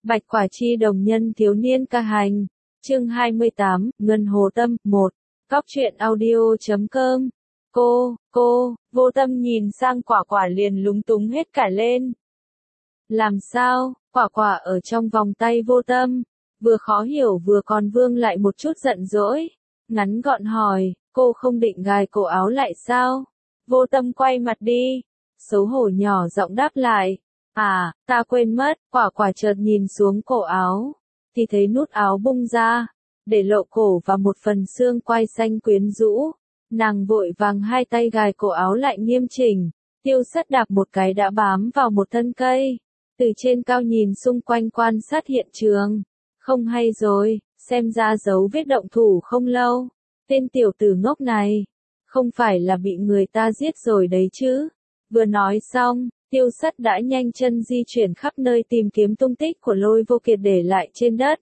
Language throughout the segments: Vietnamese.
Bạch Quả Chi đồng nhân thiếu niên ca hành. Chương 28, Ngân Hồ Tâm 1. Cóc truyện audio.com. Cô, Vô Tâm nhìn sang Quả Quả liền lúng túng hết cả lên. Làm sao? Quả Quả ở trong vòng tay Vô Tâm, vừa khó hiểu vừa còn vương lại một chút giận dỗi. Ngắn gọn hỏi, cô không định gài cổ áo lại sao? Vô Tâm quay mặt đi, xấu hổ nhỏ giọng đáp lại. À, ta quên mất. Quả Quả chợt nhìn xuống cổ áo, thì thấy nút áo bung ra, để lộ cổ và một phần xương quai xanh quyến rũ. Nàng vội vàng hai tay gài cổ áo lại nghiêm chỉnh. Tiêu Sắt đạp một cái đã bám vào một thân cây, từ trên cao nhìn xung quanh quan sát hiện trường. Không hay rồi, xem ra dấu vết động thủ không lâu. Tên tiểu tử ngốc này, không phải là bị người ta giết rồi đấy chứ? Vừa nói xong, Tiêu Sắt đã nhanh chân di chuyển khắp nơi tìm kiếm tung tích của Lôi Vô Kiệt để lại trên đất.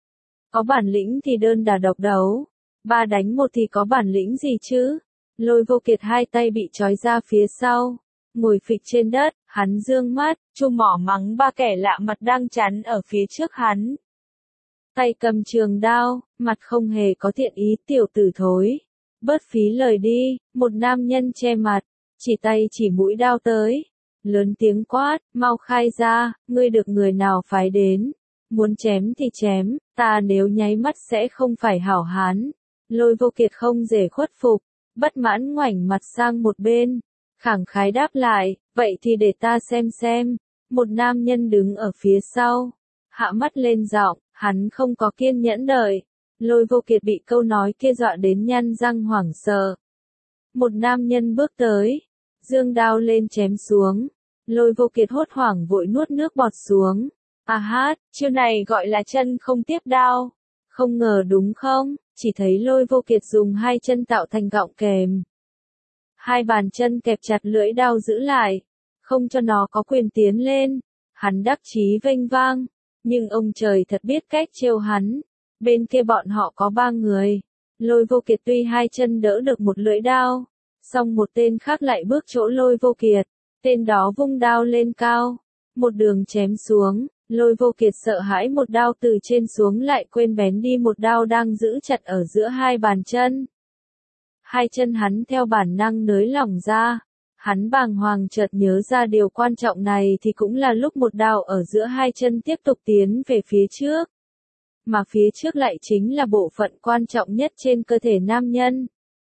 Có bản lĩnh thì đơn đả độc đấu, 3 đánh 1 thì có bản lĩnh gì chứ? Lôi Vô Kiệt hai tay bị trói ra phía sau, ngồi phịch trên đất, hắn dương mắt, chu mỏ mắng 3 kẻ lạ mặt đang chắn ở phía trước hắn. Tay cầm trường đao, mặt không hề có thiện ý. Tiểu tử thối, bớt phí lời đi. Một nam nhân che mặt, chỉ tay chỉ mũi đao tới, lớn tiếng quát, mau khai ra, ngươi được người nào phái đến? Muốn chém thì chém, ta nếu nháy mắt sẽ không phải hảo hán. Lôi Vô Kiệt không dễ khuất phục, bất mãn ngoảnh mặt sang một bên, khẳng khái đáp lại, vậy thì để ta xem. Một nam nhân đứng ở phía sau, hạ mắt lên giọng, hắn không có kiên nhẫn đợi. Lôi Vô Kiệt bị câu nói kia dọa đến nhăn răng hoảng sợ. Một nam nhân bước tới, giương đao lên chém xuống. Lôi Vô Kiệt hốt hoảng vội nuốt nước bọt xuống. À hát, chiêu này gọi là chân không tiếp đao. Không ngờ đúng không? Chỉ thấy Lôi Vô Kiệt dùng hai chân tạo thành gọng kềm. Hai bàn chân kẹp chặt lưỡi đao giữ lại, không cho nó có quyền tiến lên. Hắn đắc chí vênh vang, nhưng ông trời thật biết cách trêu hắn. Bên kia bọn họ có 3 người. Lôi Vô Kiệt tuy hai chân đỡ được một lưỡi đao, song một tên khác lại bước chỗ Lôi Vô Kiệt. Tên đó vung đao lên cao, một đường chém xuống. Lôi Vô Kiệt sợ hãi một đao từ trên xuống lại quên bén đi một đao đang giữ chặt ở giữa hai bàn chân. Hai chân hắn theo bản năng nới lỏng ra. Hắn bàng hoàng chợt nhớ ra điều quan trọng này thì cũng là lúc một đao ở giữa hai chân tiếp tục tiến về phía trước. Mà phía trước lại chính là bộ phận quan trọng nhất trên cơ thể nam nhân.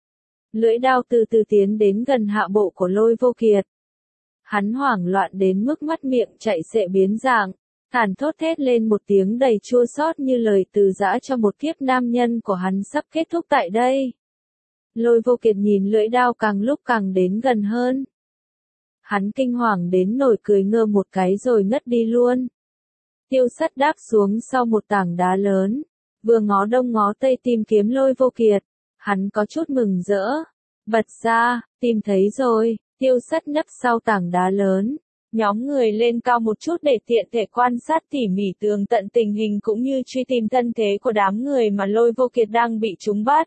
Lưỡi đao từ từ tiến đến gần hạ bộ của Lôi Vô Kiệt. Hắn hoảng loạn đến mức mắt miệng chạy xệ biến dạng, thản thốt thét lên một tiếng đầy chua xót như lời từ giã cho một kiếp nam nhân của hắn sắp kết thúc tại đây. Lôi Vô Kiệt nhìn lưỡi đao càng lúc càng đến gần hơn. Hắn kinh hoàng đến nổi cười ngơ một cái rồi ngất đi luôn. Tiêu Sắt đáp xuống sau một tảng đá lớn, vừa ngó đông ngó tây tìm kiếm Lôi Vô Kiệt. Hắn có chút mừng rỡ, bật ra, tìm thấy rồi. Tiêu Sắt nấp sau tảng đá lớn, nhóm người lên cao một chút để tiện thể quan sát tỉ mỉ tường tận tình hình cũng như truy tìm thân thế của đám người mà Lôi Vô Kiệt đang bị chúng bắt.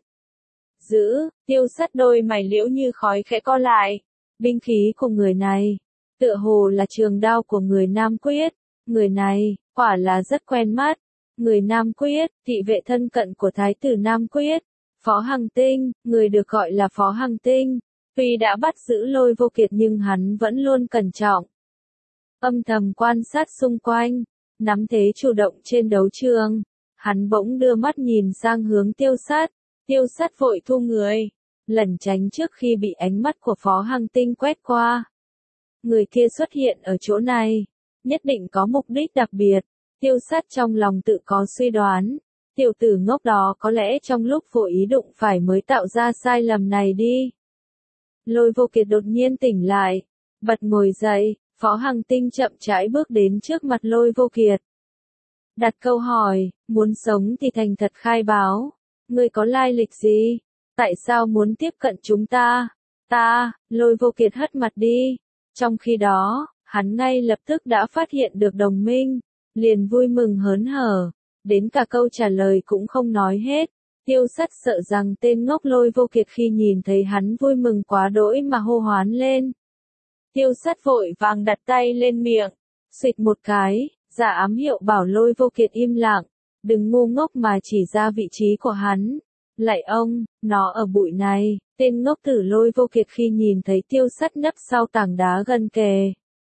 Tiêu Sắt đôi mày liễu như khói khẽ co lại. Binh khí của người này, tựa hồ là trường đao của người Nam Quyết. Người này, quả là rất quen mắt. Người Nam Quyết, thị vệ thân cận của Thái tử Nam Quyết, Phó Hằng Tinh, người được gọi là Phó Hằng Tinh. Tuy đã bắt giữ Lôi Vô Kiệt nhưng hắn vẫn luôn cẩn trọng, âm thầm quan sát xung quanh, nắm thế chủ động trên đấu trường. Hắn bỗng đưa mắt nhìn sang hướng Tiêu Sắt. Tiêu Sắt vội thu người, lẩn tránh trước khi bị ánh mắt của Phó Hằng Tinh quét qua. Người kia xuất hiện ở chỗ này, nhất định có mục đích đặc biệt. Tiêu Sắt trong lòng tự có suy đoán. Tiểu tử ngốc đó có lẽ trong lúc vô ý đụng phải mới tạo ra sai lầm này đi. Lôi Vô Kiệt đột nhiên tỉnh lại, bật ngồi dậy. Phó Hằng Tinh chậm rãi bước đến trước mặt Lôi Vô Kiệt, đặt câu hỏi, muốn sống thì thành thật khai báo. Ngươi có lai lịch gì? Tại sao muốn tiếp cận chúng ta? Lôi Vô Kiệt hất mặt đi. Trong khi đó, hắn ngay lập tức đã phát hiện được đồng minh, liền vui mừng hớn hở, đến cả câu trả lời cũng không nói hết. Tiêu Sắt sợ rằng tên ngốc Lôi Vô Kiệt khi nhìn thấy hắn vui mừng quá đỗi mà hô hoán lên. Tiêu Sắt vội vàng đặt tay lên miệng, xịt một cái, Giả ám hiệu bảo Lôi Vô Kiệt im lặng, đừng ngu ngốc mà chỉ ra vị trí của hắn. Lạy ông, nó ở bụi này. Tên ngốc tử Lôi Vô Kiệt khi nhìn thấy Tiêu Sắt nấp sau tảng đá gần kề.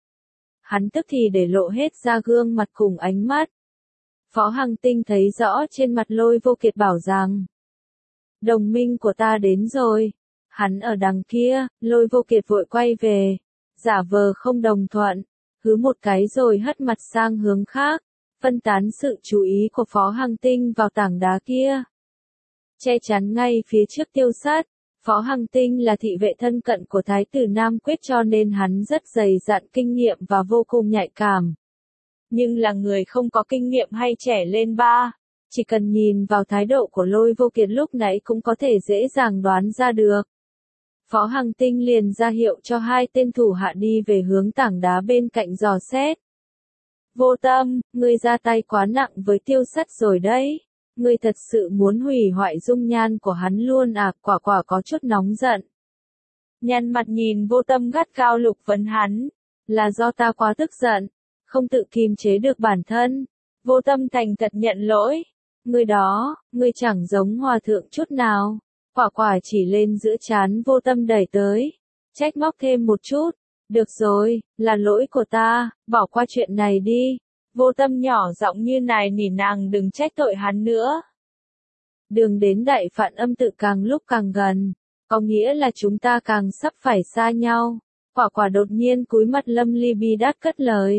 Hắn tức thì để lộ hết ra gương mặt cùng ánh mắt. Phó Hằng Tinh thấy rõ trên mặt Lôi Vô Kiệt bảo rằng, đồng minh của ta đến rồi. Hắn ở đằng kia. Lôi Vô Kiệt vội quay về, giả vờ không đồng thuận, hứ một cái rồi hất mặt sang hướng khác, phân tán sự chú ý của Phó Hằng Tinh vào tảng đá kia. Che chắn ngay phía trước Tiêu Sắt. Phó Hằng Tinh là thị vệ thân cận của Thái tử Nam Quyết cho nên hắn rất dày dặn kinh nghiệm và vô cùng nhạy cảm. Nhưng là người không có kinh nghiệm hay trẻ lên ba, chỉ cần nhìn vào thái độ của Lôi Vô Kiệt lúc nãy cũng có thể dễ dàng đoán ra được. Phó Hằng Tinh liền ra hiệu cho hai tên thủ hạ đi về hướng tảng đá bên cạnh dò xét. Vô Tâm, ngươi ra tay quá nặng với Tiêu Sắt rồi đấy. Ngươi thật sự muốn hủy hoại dung nhan của hắn luôn à? Quả quả có chút nóng giận. Nhăn mặt nhìn Vô Tâm gắt gao lục vấn hắn. Là do ta quá tức giận, không tự kiềm chế được bản thân. Vô Tâm thành thật nhận lỗi. Ngươi đó, ngươi chẳng giống hòa thượng chút nào. Quả quả chỉ lên giữa trán Vô Tâm đẩy tới. Trách móc thêm một chút. Được rồi, là lỗi của ta, bỏ qua chuyện này đi. Vô Tâm nhỏ giọng như này nỉ nàng đừng trách tội hắn nữa. Đường đến Đại Phạn Âm Tự càng lúc càng gần, có nghĩa là chúng ta càng sắp phải xa nhau. Quả quả đột nhiên cúi mặt Lâm Ly Bi đát cất lời.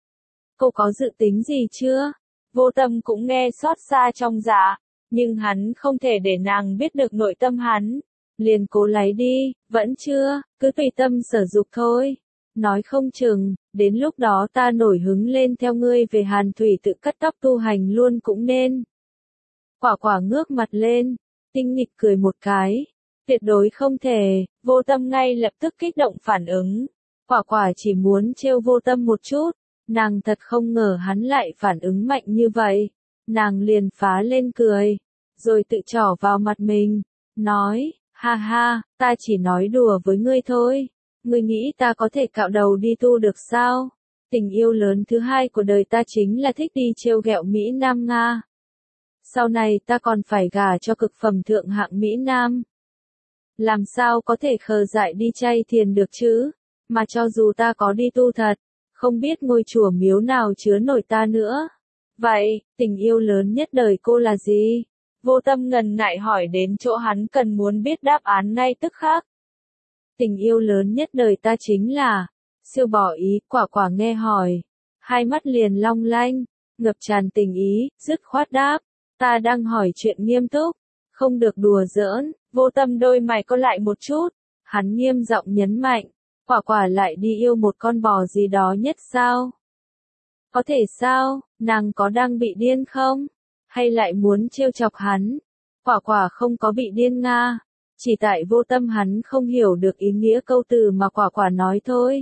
Cô có dự tính gì chưa? Vô Tâm cũng nghe xót xa trong dạ, nhưng hắn không thể để nàng biết được nội tâm hắn. Liền cố lấy đi, vẫn chưa, cứ tùy tâm sở dục thôi. Nói không chừng, đến lúc đó ta nổi hứng lên theo ngươi về Hàn Thủy tự cắt tóc tu hành luôn cũng nên. Quả quả ngước mặt lên, tinh nghịch cười một cái. Tuyệt đối không thể. Vô Tâm ngay lập tức kích động phản ứng. Quả quả chỉ muốn trêu Vô Tâm một chút. Nàng thật không ngờ hắn lại phản ứng mạnh như vậy. Nàng liền phá lên cười, rồi tự trỏ vào mặt mình, nói, ha ha, ta chỉ nói đùa với ngươi thôi. Ngươi nghĩ ta có thể cạo đầu đi tu được sao? Tình yêu lớn thứ hai của đời ta chính là thích đi trêu ghẹo Mỹ Nam Nga. Sau này ta còn phải gả cho cực phẩm thượng hạng Mỹ Nam. Làm sao có thể khờ dại đi chay thiền được chứ? Mà cho dù ta có đi tu thật, không biết ngôi chùa miếu nào chứa nổi ta nữa. Vậy, tình yêu lớn nhất đời cô là gì? Vô Tâm ngần ngại hỏi đến chỗ hắn cần muốn biết đáp án ngay tức khắc. Tình yêu lớn nhất đời ta chính là, siêu bỏ ý. Quả quả nghe hỏi, hai mắt liền long lanh, ngập tràn tình ý, dứt khoát đáp, ta đang hỏi chuyện nghiêm túc, không được đùa giỡn. Vô Tâm đôi mày co lại một chút, hắn nghiêm giọng nhấn mạnh, quả quả lại đi yêu một con bò gì đó nhất sao? Có thể sao, nàng có đang bị điên không? Hay lại muốn trêu chọc hắn? Quả quả không có bị điên nga. Chỉ tại Vô Tâm hắn không hiểu được ý nghĩa câu từ mà quả quả nói thôi.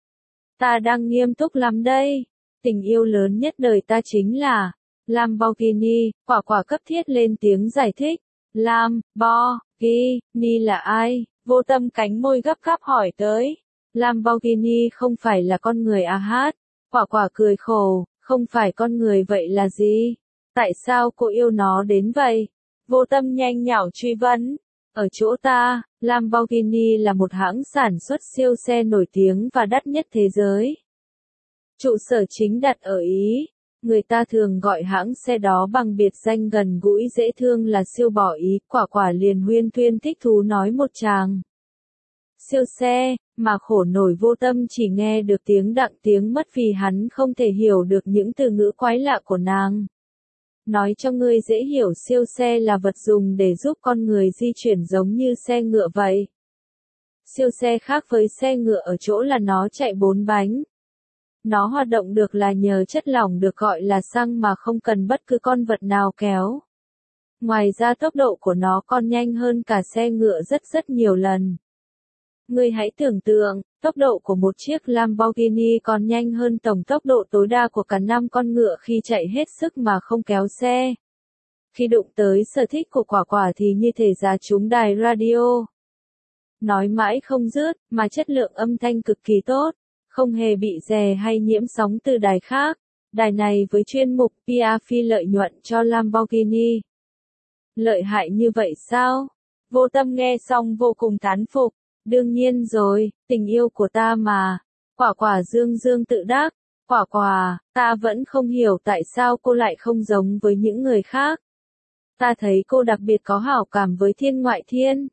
Ta đang nghiêm túc lắm đây. Tình yêu lớn nhất đời ta chính là Lamborghini. Quả quả cấp thiết lên tiếng giải thích. Lamborghini là ai? Vô Tâm cánh môi gấp gáp hỏi tới. Lamborghini không phải là con người à hát? Quả quả cười khổ, không phải con người vậy là gì? Tại sao cô yêu nó đến vậy? Vô Tâm nhanh nhảu truy vấn. Ở chỗ ta, Lamborghini là một hãng sản xuất siêu xe nổi tiếng và đắt nhất thế giới. Trụ sở chính đặt ở Ý. Người ta thường gọi hãng xe đó bằng biệt danh gần gũi dễ thương là siêu bỏ Ý. Quả quả liền huyên thuyên thích thú nói một tràng. Siêu xe, mà khổ nổi Vô Tâm chỉ nghe được tiếng đặng tiếng mất vì hắn không thể hiểu được những từ ngữ quái lạ của nàng. Nói cho ngươi dễ hiểu, siêu xe là vật dùng để giúp con người di chuyển giống như xe ngựa vậy. Siêu xe khác với xe ngựa ở chỗ là nó chạy 4 bánh. Nó hoạt động được là nhờ chất lỏng được gọi là xăng mà không cần bất cứ con vật nào kéo. Ngoài ra tốc độ của nó còn nhanh hơn cả xe ngựa rất nhiều lần. Ngươi hãy tưởng tượng, tốc độ của một chiếc Lamborghini còn nhanh hơn tổng tốc độ tối đa của cả 5 con ngựa khi chạy hết sức mà không kéo xe. Khi đụng tới sở thích của quả quả thì như thể giá trúng đài radio. Nói mãi không dứt, mà chất lượng âm thanh cực kỳ tốt, không hề bị rè hay nhiễm sóng từ đài khác. Đài này với chuyên mục PR phi lợi nhuận cho Lamborghini. Lợi hại như vậy sao? Vô Tâm nghe xong vô cùng thán phục. Đương nhiên rồi, tình yêu của ta mà. Quả quả dương dương tự đắc. Quả quả, ta vẫn không hiểu tại sao cô lại không giống với những người khác. Ta thấy cô đặc biệt có hảo cảm với Thiên Ngoại Thiên.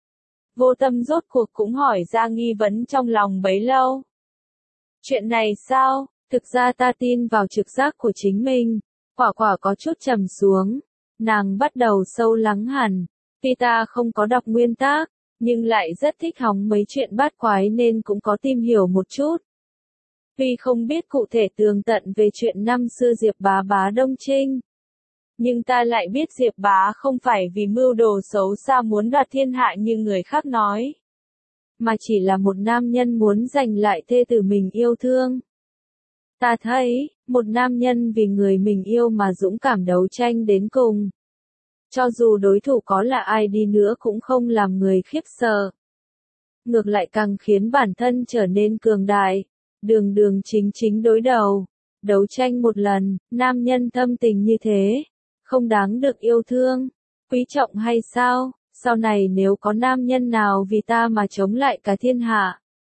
Vô Tâm rốt cuộc cũng hỏi ra nghi vấn trong lòng bấy lâu. Chuyện này sao? Thực ra ta tin vào trực giác của chính mình. Quả quả có chút trầm xuống. Nàng bắt đầu sâu lắng hẳn. Tuy ta không có đọc nguyên tác, nhưng lại rất thích hóng mấy chuyện bát quái nên cũng có tìm hiểu một chút. Tuy không biết cụ thể tường tận về chuyện năm xưa Diệp Bá bá Đông Trinh, nhưng ta lại biết Diệp Bá không phải vì mưu đồ xấu xa muốn đoạt thiên hạ như người khác nói, mà chỉ là một nam nhân muốn giành lại thê tử mình yêu thương. Ta thấy, một nam nhân vì người mình yêu mà dũng cảm đấu tranh đến cùng. Cho dù đối thủ có là ai đi nữa cũng không làm người khiếp sợ. Ngược lại càng khiến bản thân trở nên cường đại, đường đường chính chính đối đầu. Đấu tranh một lần, nam nhân thâm tình như thế, không đáng được yêu thương, quý trọng hay sao? Sau này nếu có nam nhân nào vì ta mà chống lại cả thiên hạ,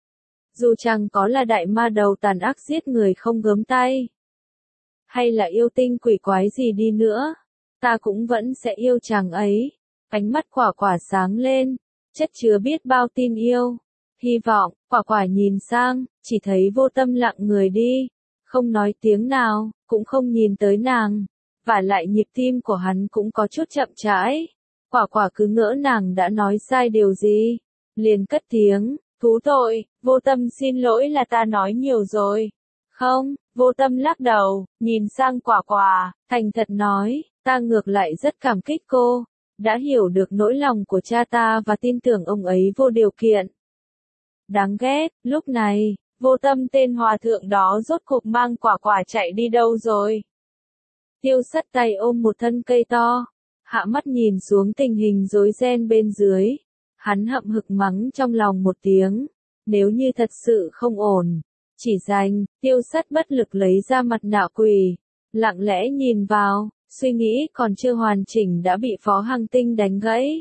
dù chẳng có là đại ma đầu tàn ác giết người không gớm tay, hay là yêu tinh quỷ quái gì đi nữa, ta cũng vẫn sẽ yêu chàng ấy. Ánh mắt quả quả sáng lên, chất chứa biết bao tin yêu, hy vọng. Quả quả nhìn sang, chỉ thấy Vô Tâm lặng người đi, không nói tiếng nào, cũng không nhìn tới nàng. Và lại nhịp tim của hắn cũng có chút chậm rãi. Quả quả cứ ngỡ nàng đã nói sai điều gì, liền cất tiếng, thú tội. Vô Tâm xin lỗi, là ta nói nhiều rồi. Không, Vô Tâm lắc đầu, nhìn sang quả quả, thành thật nói, ta ngược lại rất cảm kích cô, đã hiểu được nỗi lòng của cha ta và tin tưởng ông ấy vô điều kiện. Đáng ghét, lúc này, Vô Tâm tên hòa thượng đó rốt cuộc mang quả quả chạy đi đâu rồi? Tiêu Sắt tay ôm một thân cây to, hạ mắt nhìn xuống tình hình rối ren bên dưới. Hắn hậm hực mắng trong lòng một tiếng, nếu như thật sự không ổn, chỉ dành. Tiêu Sắt bất lực lấy ra mặt nạ quỷ, lặng lẽ nhìn vào, suy nghĩ còn chưa hoàn chỉnh đã bị Phó Hằng Tinh đánh gãy.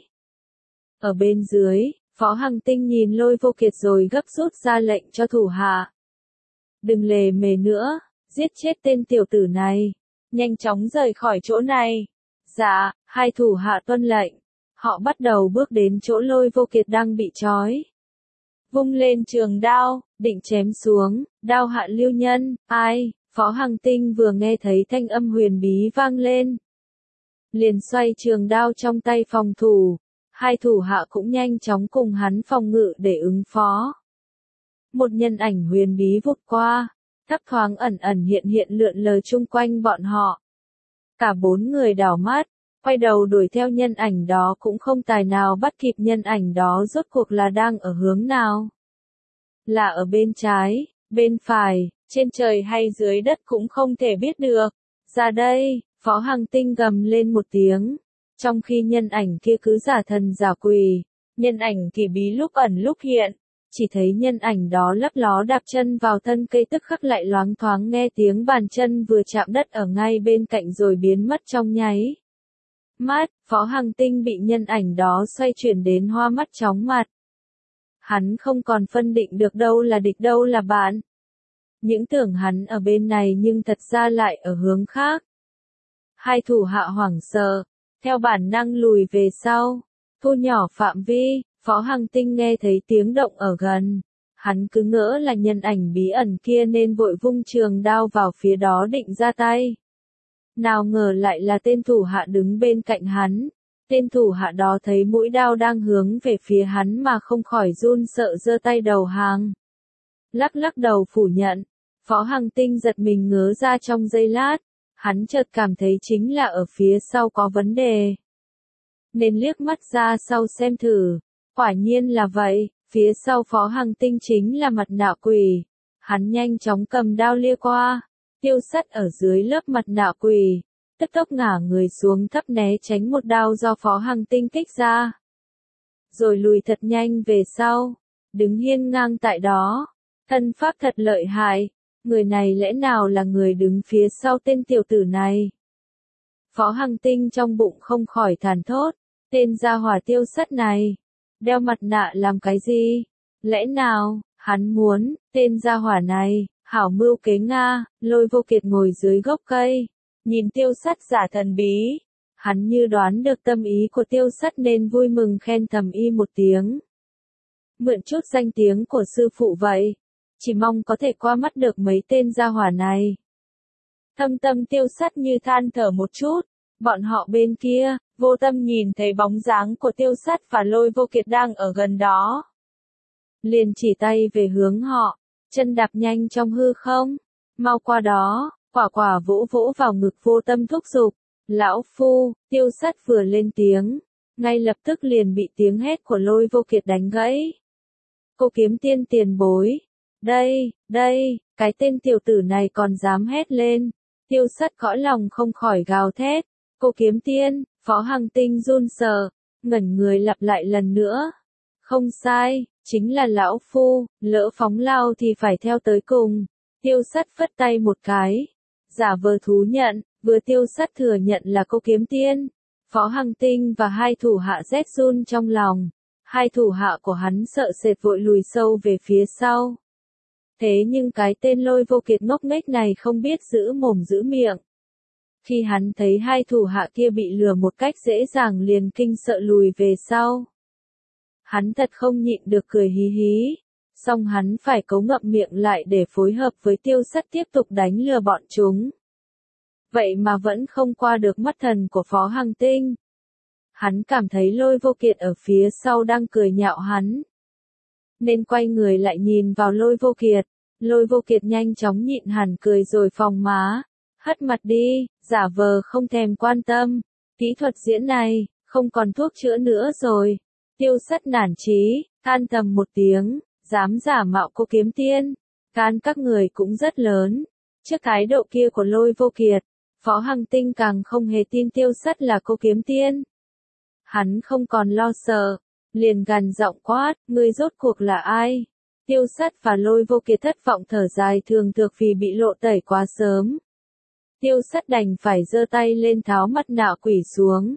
Ở bên dưới, Phó Hằng Tinh nhìn Lôi Vô Kiệt rồi gấp rút ra lệnh cho thủ hạ. Đừng lề mề nữa, giết chết tên tiểu tử này. Nhanh chóng rời khỏi chỗ này. Dạ, hai thủ hạ tuân lệnh. Họ bắt đầu bước đến chỗ Lôi Vô Kiệt đang bị trói. Vung lên trường đao, định chém xuống, đao hạ lưu nhân, ai? Phó Hằng Tinh vừa nghe thấy thanh âm huyền bí vang lên, liền xoay trường đao trong tay phòng thủ. Hai thủ hạ cũng nhanh chóng cùng hắn phòng ngự để ứng phó. Một nhân ảnh huyền bí vụt qua, thấp thoáng ẩn ẩn hiện hiện lượn lờ chung quanh bọn họ. Cả bốn người đảo mắt, quay đầu đuổi theo nhân ảnh đó cũng không tài nào bắt kịp nhân ảnh đó rốt cuộc là đang ở hướng nào. Là ở bên trái, bên phải, trên trời hay dưới đất cũng không thể biết được. Ra đây, Phó Hằng Tinh gầm lên một tiếng. Trong khi nhân ảnh kia cứ giả thần giả quỷ, nhân ảnh kỳ bí lúc ẩn lúc hiện. Chỉ thấy nhân ảnh đó lấp ló đạp chân vào thân cây, tức khắc lại loáng thoáng nghe tiếng bàn chân vừa chạm đất ở ngay bên cạnh rồi biến mất trong nháy mắt. Phó Hằng Tinh bị nhân ảnh đó xoay chuyển đến hoa mắt chóng mặt. Hắn không còn phân định được đâu là địch đâu là bạn. Những tưởng hắn ở bên này nhưng thật ra lại ở hướng khác. Hai thủ hạ hoảng sợ, theo bản năng lùi về sau, thu nhỏ phạm vi. Phó Hằng Tinh nghe thấy tiếng động ở gần. Hắn cứ ngỡ là nhân ảnh bí ẩn kia nên vội vung trường đao vào phía đó định ra tay. Nào ngờ lại là tên thủ hạ đứng bên cạnh hắn. Tên thủ hạ đó thấy mũi đao đang hướng về phía hắn mà không khỏi run sợ giơ tay đầu hàng. Lắc lắc đầu phủ nhận. Phó Hằng Tinh giật mình ngớ ra trong giây lát. Hắn chợt cảm thấy chính là ở phía sau có vấn đề, nên liếc mắt ra sau xem thử. Quả nhiên là vậy, phía sau Phó Hằng Tinh chính là mặt nạ quỷ. Hắn nhanh chóng cầm đao lia qua. Tiêu Sắt ở dưới lớp mặt nạ quỷ, tức tốc ngả người xuống thấp né tránh một đao do Phó Hằng Tinh kích ra. Rồi lùi thật nhanh về sau, đứng hiên ngang tại đó. Thân pháp thật lợi hại, người này lẽ nào là người đứng phía sau tên tiểu tử này? Phó Hằng Tinh trong bụng không khỏi thản thốt, tên gia hỏa Tiêu Sắt này, đeo mặt nạ làm cái gì? Lẽ nào, hắn muốn, tên gia hỏa này, hảo mưu kế Nga, Lôi Vô Kiệt ngồi dưới gốc cây, nhìn Tiêu Sắt giả thần bí. Hắn như đoán được tâm ý của Tiêu Sắt nên vui mừng khen thầm y một tiếng. Mượn chút danh tiếng của sư phụ vậy, chỉ mong có thể qua mắt được mấy tên gia hỏa này. Thâm tâm Tiêu Sắt như than thở một chút, bọn họ bên kia, Vô Tâm nhìn thấy bóng dáng của Tiêu Sắt và Lôi Vô Kiệt đang ở gần đó. Liền chỉ tay về hướng họ, chân đạp nhanh trong hư không, mau qua đó, quả quả vỗ vỗ vào ngực Vô Tâm thúc giục. Lão Phu, Tiêu Sắt vừa lên tiếng, ngay lập tức liền bị tiếng hét của Lôi Vô Kiệt đánh gãy. Cô kiếm tiên tiền bối. Đây, cái tên tiểu tử này còn dám hét lên. Tiêu Sắt cõi lòng không khỏi gào thét. Cô kiếm tiên, Phó Hằng Tinh run sợ, ngẩn người lặp lại lần nữa. Không sai, chính là lão Phu, lỡ phóng lao thì phải theo tới cùng. Tiêu Sắt phất tay một cái, giả vờ thú nhận. Vừa Tiêu Sắt thừa nhận là cô kiếm tiên, Phó Hằng Tinh và hai thủ hạ rét run trong lòng. Hai thủ hạ của hắn sợ sệt vội lùi sâu về phía sau. Thế nhưng cái tên Lôi Vô Kiệt ngốc nghếch này không biết giữ mồm giữ miệng. Khi hắn thấy hai thủ hạ kia bị lừa một cách dễ dàng liền kinh sợ lùi về sau. Hắn thật không nhịn được cười hí hí. Xong hắn phải cấu ngậm miệng lại để phối hợp với Tiêu Sắt tiếp tục đánh lừa bọn chúng. Vậy mà vẫn không qua được mắt thần của Phó Hằng Tinh. Hắn cảm thấy Lôi Vô Kiệt ở phía sau đang cười nhạo hắn. Nên quay người lại nhìn vào Lôi Vô Kiệt. Lôi Vô Kiệt nhanh chóng nhịn hẳn cười rồi phòng má. Hất mặt đi, giả vờ không thèm quan tâm. Kỹ thuật diễn này, không còn thuốc chữa nữa rồi. Tiêu Sắt nản chí, than thầm một tiếng, dám giả mạo cô kiếm tiên. Can các người cũng rất lớn. Trước thái độ kia của Lôi Vô Kiệt, Phó Hằng Tinh càng không hề tin Tiêu Sắt là cô kiếm tiên. Hắn không còn lo sợ, liền gằn giọng quát, ngươi rốt cuộc là ai? Tiêu Sắt và Lôi Vô Kiệt thất vọng thở dài thường thượt vì bị lộ tẩy quá sớm. Tiêu Sắt đành phải giơ tay lên tháo mặt nạ quỷ xuống.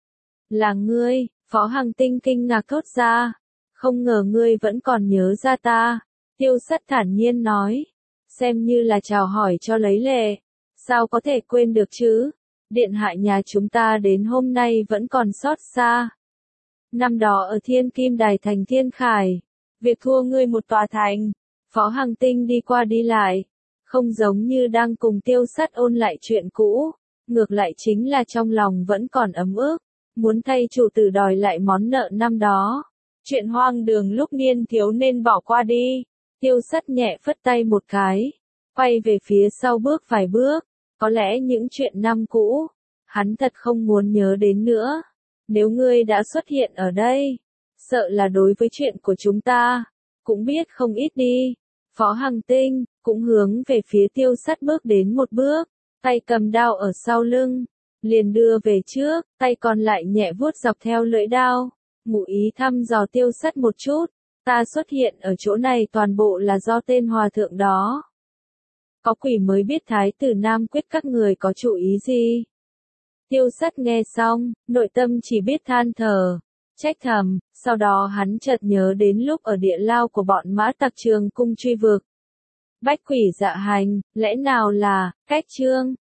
Là ngươi, Phó Hằng Tinh kinh ngạc thốt ra. Không ngờ ngươi vẫn còn nhớ ra ta. Tiêu Sắt thản nhiên nói. Xem như là chào hỏi cho lấy lệ. Sao có thể quên được chứ? Điện hạ nhà chúng ta đến hôm nay vẫn còn xót xa. Năm đó ở Thiên Kim Đài thành Thiên Khải, việc thua ngươi một tòa thành, Phó Hằng Tinh đi qua đi lại, không giống như đang cùng Tiêu Sắt ôn lại chuyện cũ, ngược lại chính là trong lòng vẫn còn ấm ức, muốn thay chủ tử đòi lại món nợ năm đó. Chuyện hoang đường lúc niên thiếu nên bỏ qua đi. Tiêu Sắt nhẹ phất tay một cái, quay về phía sau bước vài bước. Có lẽ những chuyện năm cũ, hắn thật không muốn nhớ đến nữa. Nếu ngươi đã xuất hiện ở đây, sợ là đối với chuyện của chúng ta, cũng biết không ít đi. Phó Hằng Tinh, cũng hướng về phía Tiêu Sắt bước đến một bước, tay cầm đao ở sau lưng, liền đưa về trước, tay còn lại nhẹ vuốt dọc theo lưỡi đao, ngụ ý thăm dò Tiêu Sắt một chút. Ta xuất hiện ở chỗ này toàn bộ là do tên hòa thượng đó. Có quỷ mới biết thái tử Nam Quyết các người có chủ ý gì. Tiêu Sắt nghe xong, nội tâm chỉ biết than thở, trách thầm, sau đó hắn chợt nhớ đến lúc ở địa lao của bọn Mã Tặc Trường Cung truy vực. Bách quỷ dạ hành, lẽ nào là, cách chương.